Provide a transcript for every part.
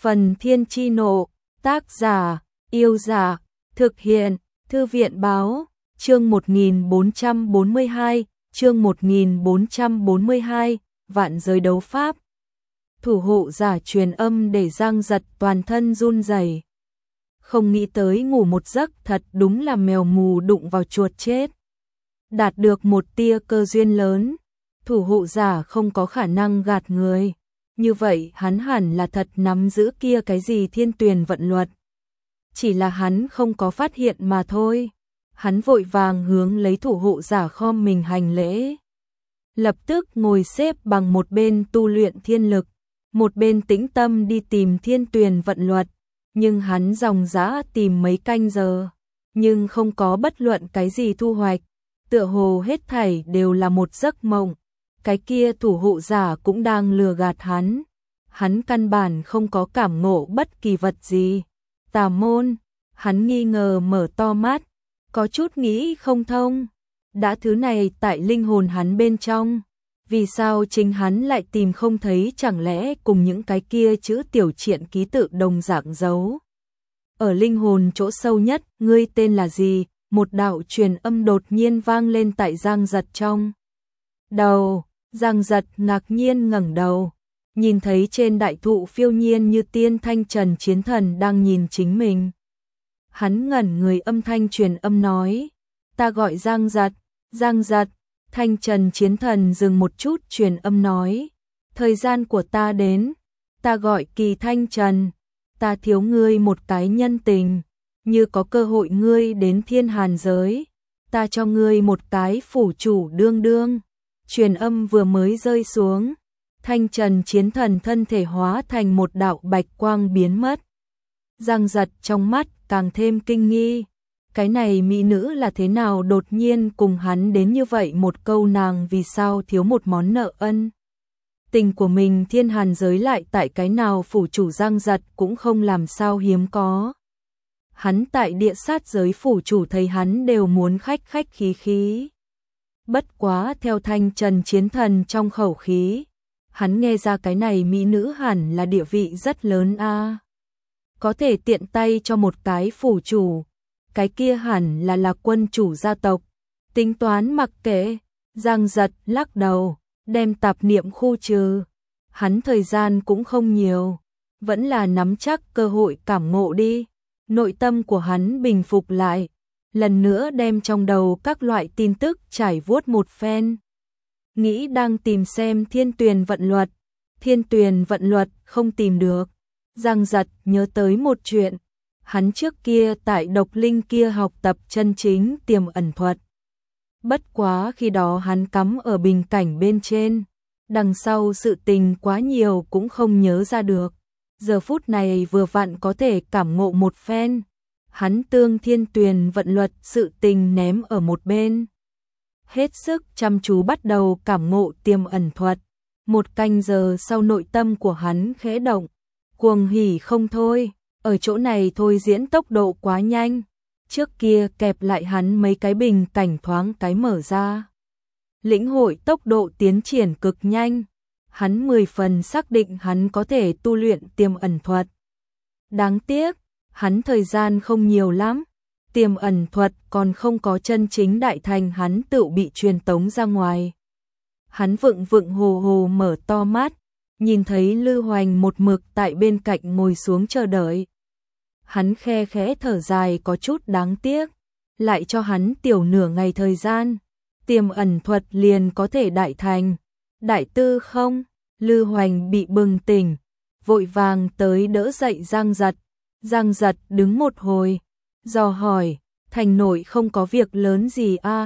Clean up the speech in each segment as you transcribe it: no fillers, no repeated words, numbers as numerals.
Phần Thiên Chi Nộ, tác giả, Yêu Giả, thực hiện, Thư viện Báo, chương 1442, chương 1442, Vạn Giới Đấu Pháp. Thủ hộ giả truyền âm để Giang Giật toàn thân run rẩy. Không nghĩ tới ngủ một giấc thật đúng là mèo mù đụng vào chuột chết. Đạt được một tia cơ duyên lớn, thủ hộ giả không có khả năng gạt người. Như vậy hắn hẳn là thật nắm giữ kia cái gì thiên tuyền vận luật. Chỉ là hắn không có phát hiện mà thôi. Hắn vội vàng hướng lấy thủ hộ giả khom mình hành lễ. Lập tức ngồi xếp bằng một bên tu luyện thiên lực, một bên tĩnh tâm đi tìm thiên tuyền vận luật. Nhưng hắn dòng dã tìm mấy canh giờ, nhưng không có bất luận cái gì thu hoạch. Tựa hồ hết thảy đều là một giấc mộng. Cái kia thủ hộ giả cũng đang lừa gạt hắn. Hắn căn bản không có cảm ngộ bất kỳ vật gì. Tà môn, hắn nghi ngờ mở to mắt, có chút nghĩ không thông. Đã thứ này tại linh hồn hắn bên trong, vì sao chính hắn lại tìm không thấy, chẳng lẽ cùng những cái kia chữ tiểu triện ký tự đồng dạng giấu. Ở linh hồn chỗ sâu nhất, ngươi tên là gì? Một đạo truyền âm đột nhiên vang lên tại Giang Giật trong đầu. Giang Giật ngạc nhiên ngẩng đầu, nhìn thấy trên đại thụ phiêu nhiên như tiên Thanh Trần Chiến Thần đang nhìn chính mình. Hắn ngẩn người, âm thanh truyền âm nói, ta gọi Giang Giật. Giang Giật. Thanh Trần Chiến Thần dừng một chút, truyền âm nói, thời gian của ta đến. Ta gọi Kỳ Thanh Trần. Ta thiếu ngươi một cái nhân tình, như có cơ hội ngươi đến Thiên Hàn giới, ta cho ngươi một cái phủ chủ đương đương. Truyền âm vừa mới rơi xuống, Thanh Trần Chiến Thần thân thể hóa thành một đạo bạch quang biến mất. Giang Giật trong mắt càng thêm kinh nghi, cái này mỹ nữ là thế nào đột nhiên cùng hắn đến như vậy một câu, nàng vì sao thiếu một món nợ ân tình của mình Thiên Hàn giới lại tại cái nào phủ chủ. Giang Giật cũng không làm sao hiếm có. Hắn tại địa sát giới phủ chủ thấy hắn đều muốn khách khách khí khí. Bất quá theo Thanh Trần Chiến Thần trong khẩu khí, hắn nghe ra cái này mỹ nữ hẳn là địa vị rất lớn a. Có thể tiện tay cho một cái phủ chủ, cái kia hẳn là quân chủ gia tộc. Tính toán mặc kệ, Giang Giật lắc đầu, đem tạp niệm khu trừ. Hắn thời gian cũng không nhiều, vẫn là nắm chắc cơ hội cảm ngộ đi. Nội tâm của hắn bình phục lại, lần nữa đem trong đầu các loại tin tức trải vuốt một phen. Nghĩ đang tìm xem thiên tuyền vận luật. Thiên tuyền vận luật không tìm được. Giang Giật nhớ tới một chuyện, hắn trước kia tại độc linh kia học tập chân chính tiềm ẩn thuật. Bất quá khi đó hắn cắm ở bình cảnh bên trên, đằng sau sự tình quá nhiều cũng không nhớ ra được. Giờ phút này vừa vặn có thể cảm ngộ một phen. Hắn tương thiên tuyền vận luật sự tình ném ở một bên, hết sức chăm chú bắt đầu cảm ngộ tiềm ẩn thuật. Một canh giờ sau, nội tâm của hắn khẽ động, cuồng hỉ không thôi. Ở chỗ này thôi diễn tốc độ quá nhanh, trước kia kẹp lại hắn mấy cái bình cảnh thoáng cái mở ra. Lĩnh hội tốc độ tiến triển cực nhanh, hắn 10 phần xác định hắn có thể tu luyện tiềm ẩn thuật. Đáng tiếc, hắn thời gian không nhiều lắm, tiềm ẩn thuật còn không có chân chính đại thành, hắn tự bị truyền tống ra ngoài. Hắn vựng vựng hồ hồ mở to mắt, nhìn thấy Lư Hoành một mực tại bên cạnh ngồi xuống chờ đợi. Hắn khe khẽ thở dài, có chút đáng tiếc, lại cho hắn tiểu nửa ngày thời gian, tiềm ẩn thuật liền có thể đại thành. Đại tư không? Lư Hoành bị bừng tỉnh, vội vàng tới đỡ dậy Giang Giật. Giang Giật đứng một hồi, dò hỏi, thành nội không có việc lớn gì a?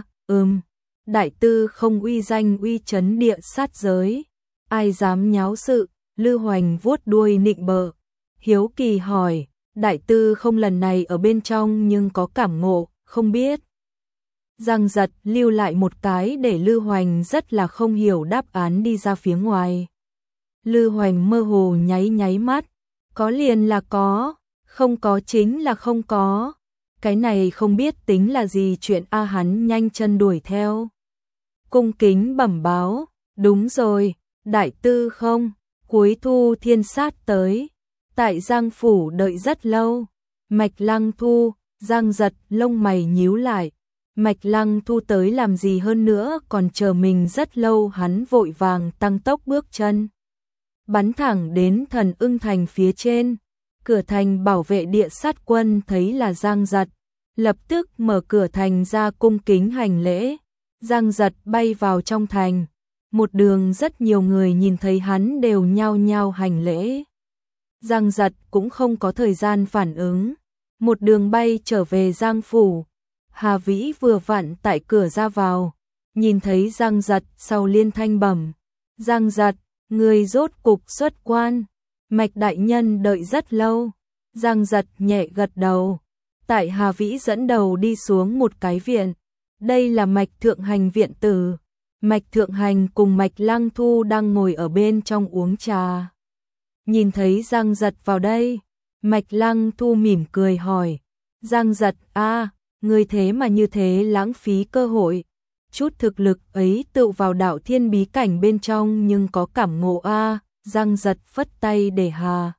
Đại tư không uy danh uy chấn địa sát giới, ai dám nháo sự? Lư Hoành vuốt đuôi nịnh bợ, hiếu kỳ hỏi, đại tư không lần này ở bên trong nhưng có cảm ngộ, không biết. Giang Giật lưu lại một cái để Lư Hoành rất là không hiểu đáp án đi ra phía ngoài. Lư Hoành mơ hồ nháy nháy mắt, có liền là có, không có chính là không có. Cái này không biết tính là gì chuyện a? Hắn nhanh chân đuổi theo, cung kính bẩm báo, đúng rồi, đại tư không, cuối thu thiên sát tới, Tại Giang phủ đợi rất lâu. Mạch Lăng Thu, Giang Giật lông mày nhíu lại. Mạch Lăng Thu tới làm gì hơn nữa, còn chờ mình rất lâu. Hắn vội vàng tăng tốc bước chân, bắn thẳng đến Thần Ưng Thành phía trên. Cửa thành bảo vệ địa sát quân thấy là Giang Giật, lập tức mở cửa thành ra cung kính hành lễ. Giang Giật bay vào trong thành, một đường rất nhiều người nhìn thấy hắn đều nhao nhao hành lễ. Giang Giật cũng không có thời gian phản ứng, một đường bay trở về Giang phủ. Hà Vĩ vừa vặn tại cửa ra vào, nhìn thấy Giang Giật sau liên thanh bẩm: Giang Giật, người rốt cục xuất quan, Mạch đại nhân đợi rất lâu. Giang Giật nhẹ gật đầu. Tại Hà Vĩ dẫn đầu đi xuống một cái viện. Đây là Mạch Thượng Hành viện tử. Mạch Thượng Hành cùng Mạch Lăng Thu đang ngồi ở bên trong uống trà. Nhìn thấy Giang Giật vào đây, Mạch Lăng Thu mỉm cười hỏi: Giang Giật người thế mà như thế lãng phí cơ hội. Chút thực lực ấy tự vào đạo thiên bí cảnh bên trong nhưng có cảm ngộ Giang Giật phất tay để Hà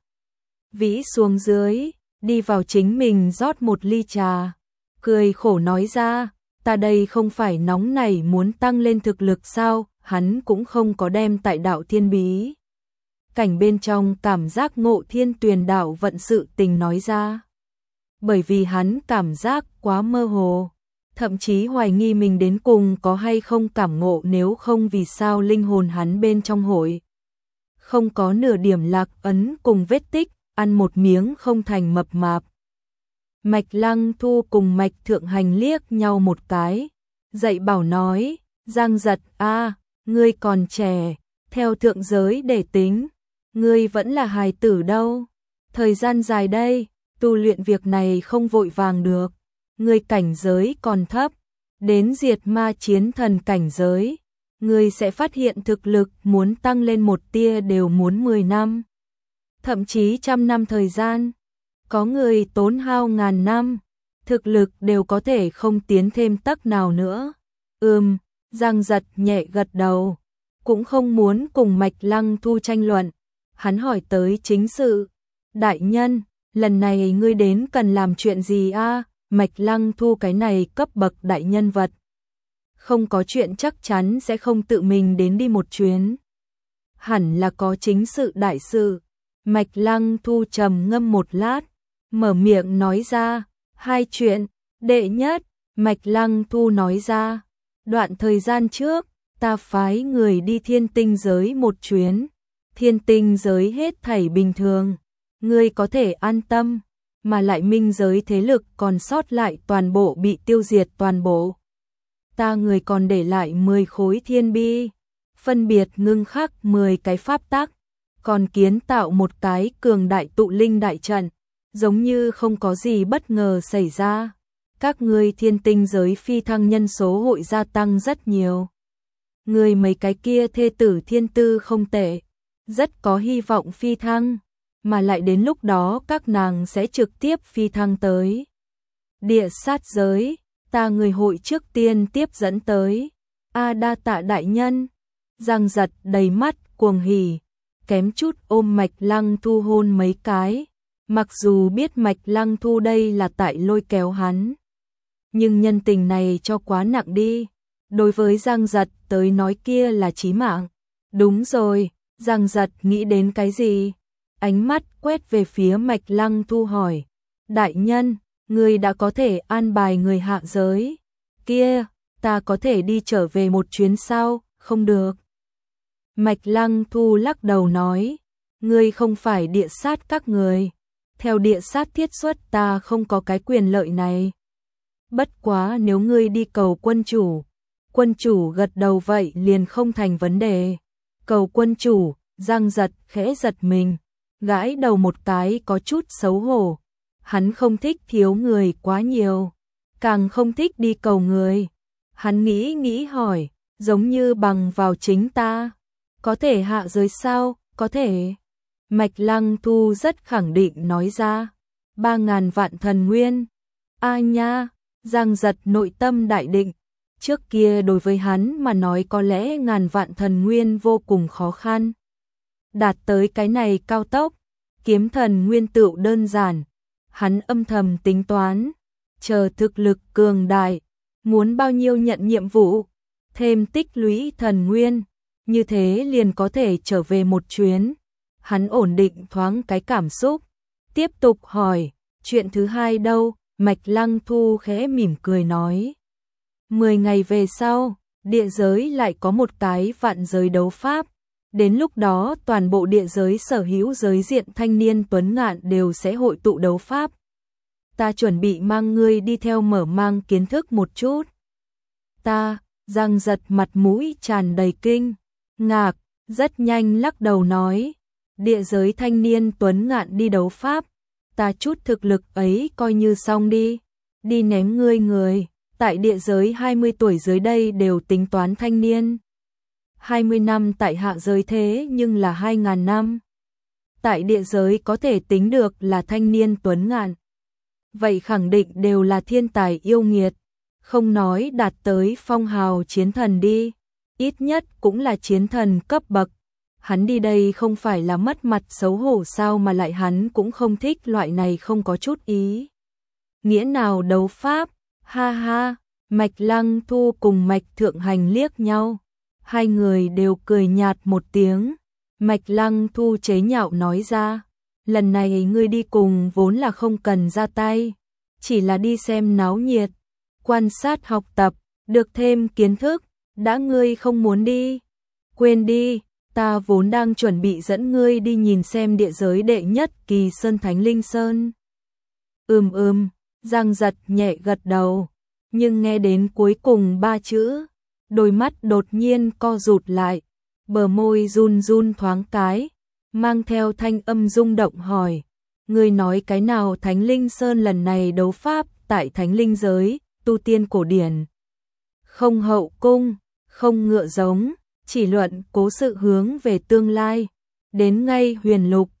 Vĩ xuống dưới, đi vào chính mình rót một ly trà, cười khổ nói ra: ta đây không phải nóng nảy muốn tăng lên thực lực sao? Hắn cũng không có đem tại đạo thiên bí cảnh bên trong cảm giác ngộ thiên tuyền đạo vận sự tình nói ra. Bởi vì hắn cảm giác quá mơ hồ, thậm chí hoài nghi mình đến cùng có hay không cảm ngộ, nếu không vì sao linh hồn hắn bên trong hội không có nửa điểm lạc ấn cùng vết tích, ăn một miếng không thành mập mạp. Mạch Lăng Thu cùng Mạch Thượng Hành liếc nhau một cái, dạy bảo nói: Giang Giật ngươi còn trẻ, theo thượng giới để tính, ngươi vẫn là hài tử đâu, thời gian dài đây, tu luyện việc này không vội vàng được, ngươi cảnh giới còn thấp, đến diệt ma chiến thần cảnh giới, ngươi sẽ phát hiện thực lực muốn tăng lên một tia đều muốn 10 năm, thậm chí 100 năm thời gian, có người tốn hao ngàn năm, thực lực đều có thể không tiến thêm tấc nào nữa. Giang Giật nhẹ gật đầu, cũng không muốn cùng Mạch Lăng Thu tranh luận, hắn hỏi tới chính sự: đại nhân, lần này ngươi đến cần làm chuyện gì Mạch Lăng Thu cái này cấp bậc đại nhân vật, không có chuyện chắc chắn sẽ không tự mình đến đi một chuyến. Hẳn là có chính sự đại sự. Mạch Lăng Thu trầm ngâm một lát, mở miệng nói ra: 2 chuyện. Đệ nhất, Mạch Lăng Thu nói ra: đoạn thời gian trước, ta phái người đi thiên tinh giới một chuyến. Thiên tinh giới hết thảy bình thường, ngươi có thể an tâm, mà lại minh giới thế lực còn sót lại toàn bộ bị tiêu diệt toàn bộ. Ta người còn để lại 10 khối thiên bi, phân biệt ngưng khắc 10 cái pháp tắc, còn kiến tạo một cái cường đại tụ linh đại trận, giống như không có gì bất ngờ xảy ra. Các ngươi thiên tinh giới phi thăng nhân số hội gia tăng rất nhiều. Người mấy cái kia thê tử thiên tư không tệ, rất có hy vọng phi thăng, mà lại đến lúc đó các nàng sẽ trực tiếp phi thăng tới địa sát giới, ta người hội trước tiên tiếp dẫn tới. Đa tạ đại nhân. Giang Giật đầy mắt cuồng hỉ, kém chút ôm Mạch Lăng Thu hôn mấy cái, mặc dù biết Mạch Lăng Thu đây là tại lôi kéo hắn, nhưng nhân tình này cho quá nặng đi, đối với Giang Giật tới nói kia là chí mạng. Đúng rồi, Giang Giật nghĩ đến cái gì? Ánh mắt quét về phía Mạch Lăng Thu hỏi: đại nhân, người đã có thể an bài người hạ giới kia, ta có thể đi trở về một chuyến sao? Không được. Mạch Lăng Thu lắc đầu nói: ngươi không phải địa sát các người, theo địa sát thiết xuất ta không có cái quyền lợi này. Bất quá nếu ngươi đi cầu quân chủ gật đầu vậy liền không thành vấn đề. Cầu quân chủ. Giang Giật khẽ giật mình, gãi đầu một cái có chút xấu hổ. Hắn không thích thiếu người quá nhiều, càng không thích đi cầu người. Hắn nghĩ hỏi: giống như bằng vào chính ta, có thể hạ giới sao? Có thể. Mạch Lăng Thu rất khẳng định nói ra: 3.000 vạn thần nguyên. Nha. Giang Giật nội tâm đại định. Trước kia đối với hắn mà nói có lẽ 1.000 vạn thần nguyên vô cùng khó khăn. Đạt tới cái này cao tốc, kiếm thần nguyên tựu đơn giản, hắn âm thầm tính toán, chờ thực lực cường đại, muốn bao nhiêu nhận nhiệm vụ, thêm tích lũy thần nguyên, như thế liền có thể trở về một chuyến. Hắn ổn định thoáng cái cảm xúc, tiếp tục hỏi, chuyện thứ hai đâu? Mạch Lăng Thu khẽ mỉm cười nói. 10 ngày về sau, địa giới lại có một cái vạn giới đấu pháp. Đến lúc đó toàn bộ địa giới sở hữu giới diện thanh niên tuấn ngạn đều sẽ hội tụ đấu pháp. Ta chuẩn bị mang ngươi đi theo mở mang kiến thức một chút. Ta, Giang Giật mặt mũi tràn đầy kinh ngạc, rất nhanh lắc đầu nói. Địa giới thanh niên tuấn ngạn đi đấu pháp, ta chút thực lực ấy coi như xong đi. Đi ném ngươi người, tại địa giới 20 tuổi dưới đây đều tính toán thanh niên. 20 năm tại hạ giới thế nhưng là 2.000 năm. Tại địa giới có thể tính được là thanh niên tuấn ngạn. Vậy khẳng định đều là thiên tài yêu nghiệt, không nói đạt tới phong hào chiến thần đi, ít nhất cũng là chiến thần cấp bậc. Hắn đi đây không phải là mất mặt xấu hổ sao, mà lại hắn cũng không thích loại này không có chút ý nghĩa nào đấu pháp. Ha ha, Mạch Lăng Thu cùng Mạch Thượng Hành liếc nhau, hai người đều cười nhạt một tiếng. Mạch Lăng Thu chế nhạo nói ra, lần này ngươi đi cùng vốn là không cần ra tay, chỉ là đi xem náo nhiệt, quan sát học tập, được thêm kiến thức. Đã ngươi không muốn đi, quên đi, ta vốn đang chuẩn bị dẫn ngươi đi nhìn xem địa giới đệ nhất kỳ sơn Thánh Linh Sơn. Giang Giật nhẹ gật đầu, nhưng nghe đến cuối cùng 3 chữ, đôi mắt đột nhiên co rụt lại, bờ môi run run thoáng cái, mang theo thanh âm rung động hỏi, ngươi nói cái nào? Thánh Linh Sơn lần này đấu pháp tại Thánh Linh giới, tu tiên cổ điển, không hậu cung, không ngựa giống, chỉ luận cố sự hướng về tương lai, đến ngay huyền lục,